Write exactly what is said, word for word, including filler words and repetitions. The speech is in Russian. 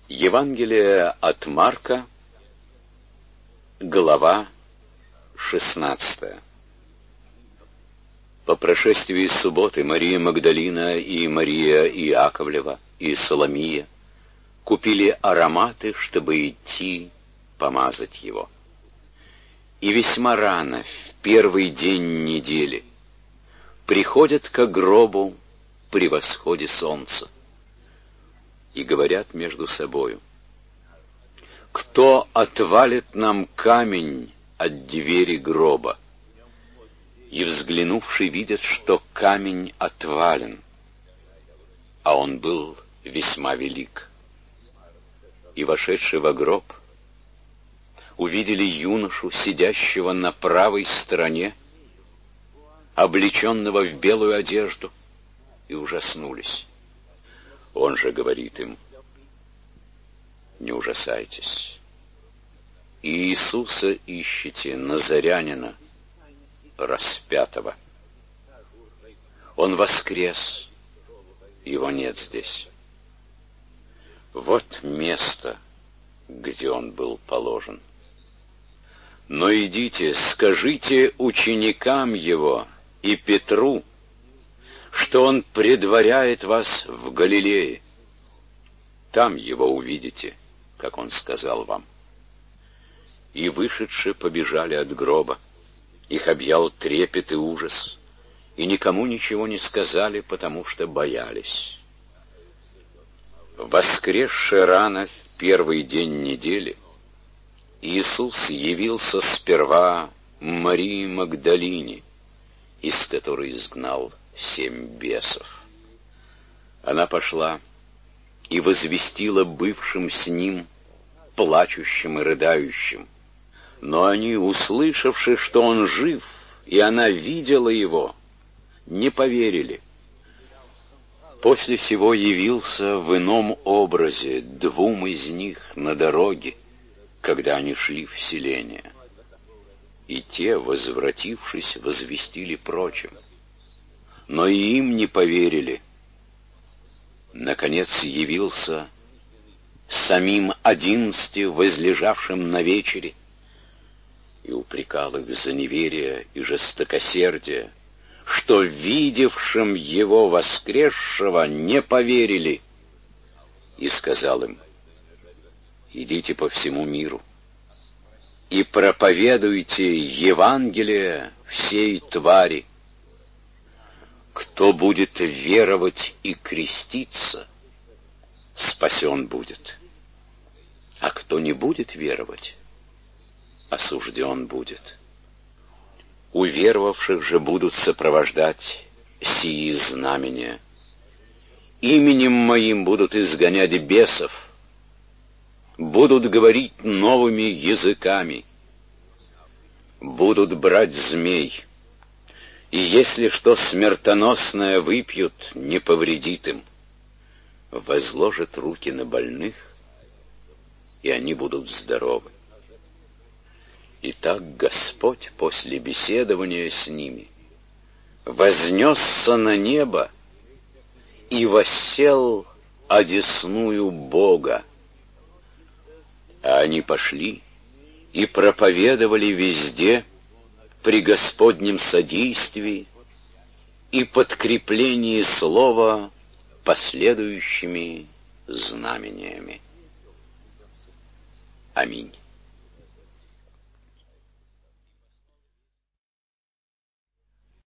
Евангелие от Марка, глава шестнадцатая. По прошествии субботы Мария Магдалина и Мария Иаковлева и Соломия купили ароматы, чтобы идти помазать его. И весьма рано, в первый день недели, приходят ко гробу при восходе солнца и говорят между собою: «Кто отвалит нам камень от двери гроба?» И, взглянувши, видят, что камень отвален, а он был весьма велик. И, вошедший во гроб, увидели юношу, сидящего на правой стороне, облеченного в белую одежду, и ужаснулись. Он же говорит им: «Не ужасайтесь. Иисуса ищете, Назарянина, распятого. Он воскрес, его нет здесь. Вот место, где он был положен. Но идите, скажите ученикам его и Петру, что он предваряет вас в Галилее. Там его увидите, как он сказал вам». И вышедшие побежали от гроба. Их объял трепет и ужас, и никому ничего не сказали, потому что боялись. Воскресший рано в первый день недели, Иисус явился сперва Марии Магдалине, из которой изгнал семь бесов. Она пошла и возвестила бывшим с ним, плачущим и рыдающим. Но они, услышавши, что он жив, и она видела его, не поверили. После сего явился в ином образе двум из них на дороге, когда они шли в селение. И те, возвратившись, возвестили прочим. Но и им не поверили. Наконец явился самим одиннадцати, возлежавшим на вечере, и упрекал их за неверие и жестокосердие, что видевшим его воскресшего не поверили, и сказал им: «Идите по всему миру и проповедуйте Евангелие всей твари. Кто будет веровать и креститься, спасен будет, а кто не будет веровать, осужден будет. Уверовавших же будут сопровождать сии знамения. Именем моим будут изгонять бесов, будут говорить новыми языками, будут брать змей, и если что смертоносное выпьют, не повредит им. Возложат руки на больных, и они будут здоровы. Итак, Господь после беседования с ними вознесся на небо и воссел одесную Бога. А они пошли и проповедовали везде при Господнем содействии и подкреплении слова последующими знамениями. Аминь.